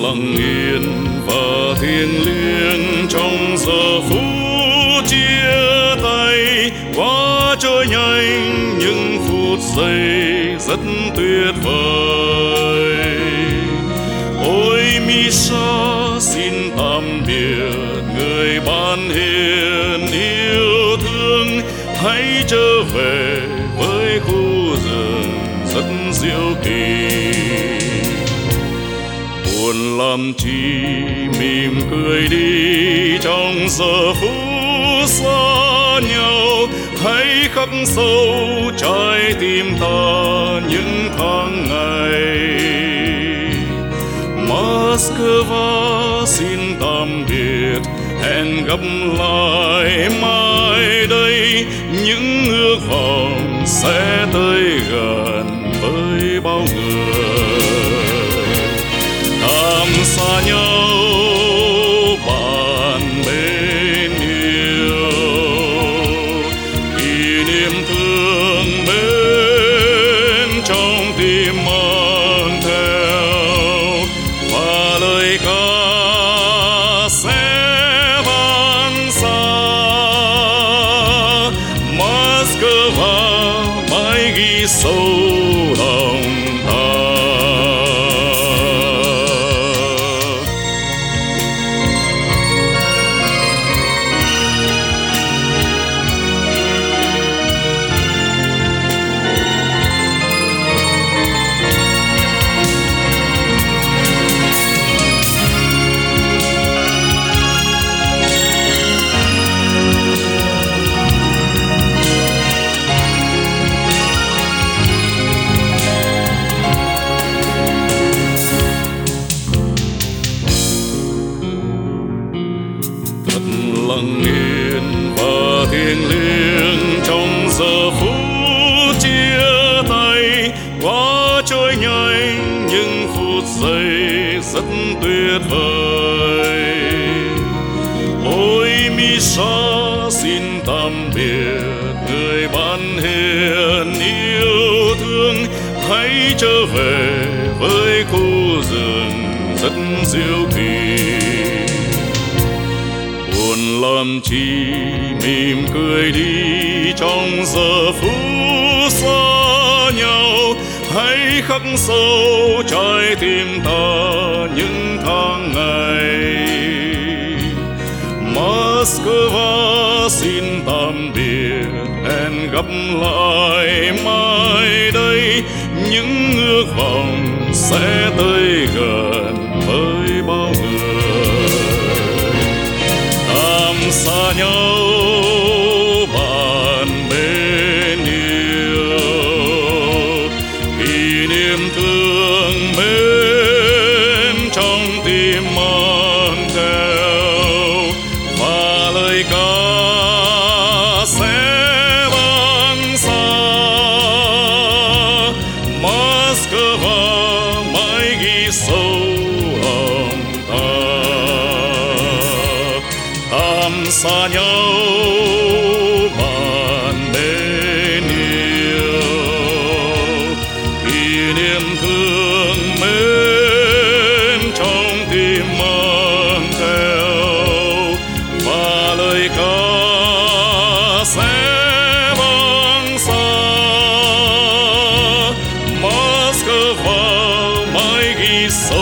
lặng yên và thiêng liêng trong giờ phút chia tay, quá trôi nhanh những phút giây rất tuyệt vời. Ôi Misa xin tạm biệt người ban hiền yêu thương, hãy trở về với khu rừng rất diệu kỳ. Buồn làm chi mỉm cười đi trong giờ phút xa nhau, hãy khắc sâu trái tim ta những tháng ngày. Moscow xin tạm biệt, hẹn gặp lại mai đây, những ước vọng sẽ tới gần với bao người. Tạm xa nhau bạn bên yêu, kỷ niệm thương mến trong tim mang theo, và lời ca sẽ vang xa. Moscow mãi ghi sâu lòng ta. Lặng yên và thiêng liêng trong giờ phút chia tay, quá trôi nhanh những phút giây rất tuyệt vời. Ôi Misa xin tạm biệt người ban hiền yêu thương, hãy trở về với khu rừng rất diệu kỳ. Buồn làm chi mỉm cười đi trong giờ phút xa nhau, hãy khắc sâu trái tim ta những tháng ngày. Moscow xin tạm biệt, hẹn gặp lại mai đây, những ước vọng sẽ tới gần với bao người. Tạm xa nhau bạn bên yêu, kỷ niệm thương mến trong tim mang theo, và lời ca sẽ vang xa. Moscow mãi ghi sâu lòng ta. Tạm xa nhau bạn bên yêu, kỷ niệm thương mến trong tim mang theo, và lời ca sẽ vang xa. Moscow mãi ghi sâu